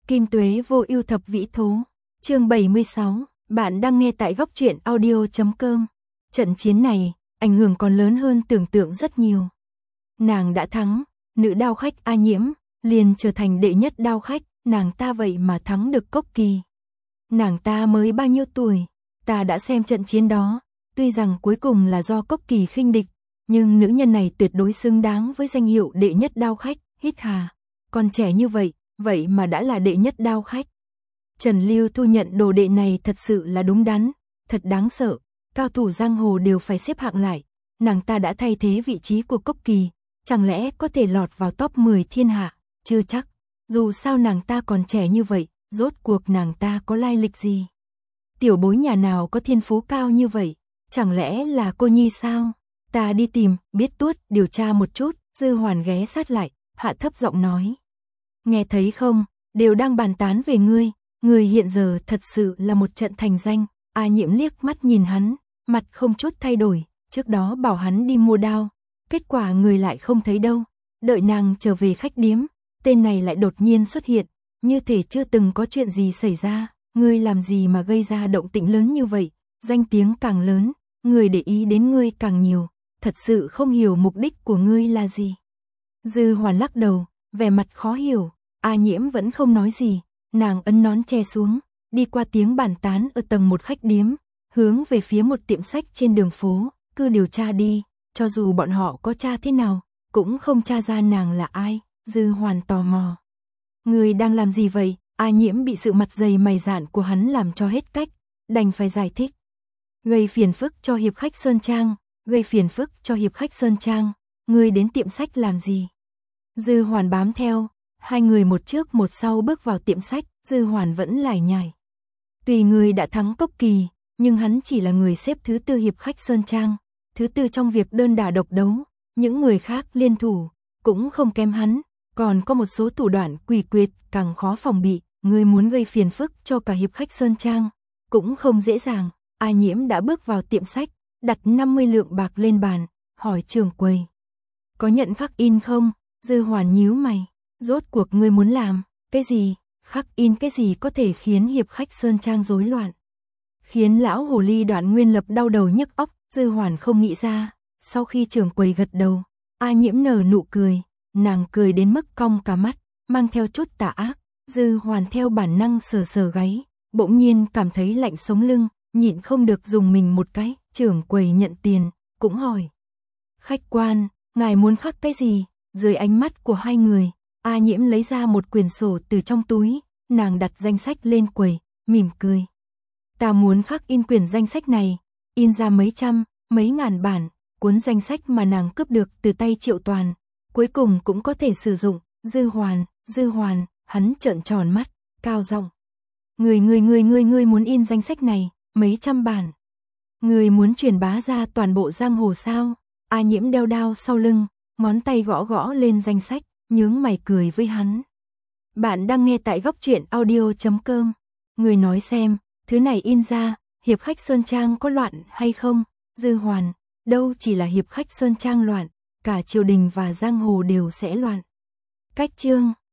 Kim Tuế vô ưu thập vĩ thố. Chương 76, bạn đang nghe tại góc truyện audio.com. Trận chiến này, ảnh hưởng còn lớn hơn tưởng tượng rất nhiều. Nàng đã thắng, nữ đao khách A Nhiễm, liền trở thành đệ nhất đao khách, nàng ta vậy mà thắng được Cốc Kỳ. Nàng ta mới bao nhiêu tuổi, ta đã xem trận chiến đó, tuy rằng cuối cùng là do Cốc Kỳ khinh địch, nhưng nữ nhân này tuyệt đối xứng đáng với danh hiệu đệ nhất đao khách, hít hà. Còn trẻ như vậy, vậy mà đã là đệ nhất đao khách. Trần Lưu thu nhận đồ đệ này thật sự là đúng đắn, thật đáng sợ, cao thủ giang hồ đều phải xếp hạng lại, nàng ta đã thay thế vị trí của Cốc Kỳ, chẳng lẽ có thể lọt vào top 10 thiên hạ, chưa chắc, dù sao nàng ta còn trẻ như vậy, rốt cuộc nàng ta có lai lịch gì? Tiểu bối nhà nào có thiên phú cao như vậy, chẳng lẽ là cô nhi sao? Ta đi tìm, biết tuốt, điều tra một chút, Dư Hoàn ghé sát lại, hạ thấp giọng nói. Nghe thấy không, đều đang bàn tán về ngươi, người hiện giờ thật sự là một trận thành danh. A Nhiễm liếc mắt nhìn hắn, mặt không chút thay đổi, trước đó bảo hắn đi mua đao, kết quả người lại không thấy đâu. Đợi nàng trở về khách điếm, tên này lại đột nhiên xuất hiện, như thể chưa từng có chuyện gì xảy ra. Ngươi làm gì mà gây ra động tĩnh lớn như vậy, danh tiếng càng lớn, người để ý đến ngươi càng nhiều, thật sự không hiểu mục đích của ngươi là gì. Dư Hoàn lắc đầu, vẻ mặt khó hiểu. A Nhiễm vẫn không nói gì, nàng ấn nón che xuống, đi qua tiếng bàn tán ở tầng 1 khách điếm, hướng về phía một tiệm sách trên đường phố, cứ điều tra đi, cho dù bọn họ có tra thế nào, cũng không tra ra nàng là ai. Dư Hoàn tò mò. Người đang làm gì vậy? A Nhiễm bị sự mặt dày mày dạn của hắn làm cho hết cách, đành phải giải thích. Gây phiền phức cho hiệp khách Sơn Trang, gây phiền phức cho hiệp khách Sơn Trang, ngươi đến tiệm sách làm gì? Dư Hoàn bám theo. Hai người một trước một sau bước vào tiệm sách, Dư Hoàn vẫn lải nhải. Tùy người đã thắng Cốc Kỳ, nhưng hắn chỉ là người xếp thứ 4 hiệp khách Sơn Trang, thứ 4 trong việc đơn đả độc đấu, những người khác liên thủ, cũng không kém hắn, còn có một số thủ đoạn quỷ quyệt càng khó phòng bị, người muốn gây phiền phức cho cả hiệp khách Sơn Trang, cũng không dễ dàng. A Nhiễm đã bước vào tiệm sách, đặt 50 lượng bạc lên bàn, hỏi trưởng quầy. Có nhận khắc in không? Dư Hoàn nhíu mày. Rốt cuộc ngươi muốn làm, cái gì, khắc in cái gì có thể khiến hiệp khách Sơn Trang rối loạn. Khiến lão hồ ly Đoạn Nguyên Lập đau đầu nhức óc, Dư Hoàn không nghĩ ra, sau khi trưởng quầy gật đầu, A Nhiễm nở nụ cười, nàng cười đến mức cong cả mắt, mang theo chút tà ác. Dư Hoàn theo bản năng sờ sờ gáy, bỗng nhiên cảm thấy lạnh sống lưng, nhịn không được dùng mình một cái, trưởng quầy nhận tiền, cũng hỏi. Khách quan, ngài muốn khắc cái gì? Dưới ánh mắt của hai người, A Nhiễm lấy ra một quyển sổ từ trong túi, nàng đặt danh sách lên quầy, mỉm cười. Ta muốn khắc in quyển danh sách này, in ra mấy trăm, mấy ngàn bản, cuốn danh sách mà nàng cướp được từ tay Triệu Toàn, cuối cùng cũng có thể sử dụng. Dư Hoàn, hắn trợn tròn mắt, cao giọng. Ngươi muốn in danh sách này, mấy trăm bản. Ngươi muốn truyền bá ra toàn bộ giang hồ sao? A Nhiễm đeo đao sau lưng, ngón tay gõ gõ lên danh sách, nhướng mày cười với hắn. Bạn đang nghe tại góc truyện audio.com. Người nói xem, thứ này in ra, hiệp khách Sơn Trang có loạn hay không? Dư Hoàn, đâu chỉ là hiệp khách Sơn Trang loạn, cả triều đình và giang hồ đều sẽ loạn. Cách chương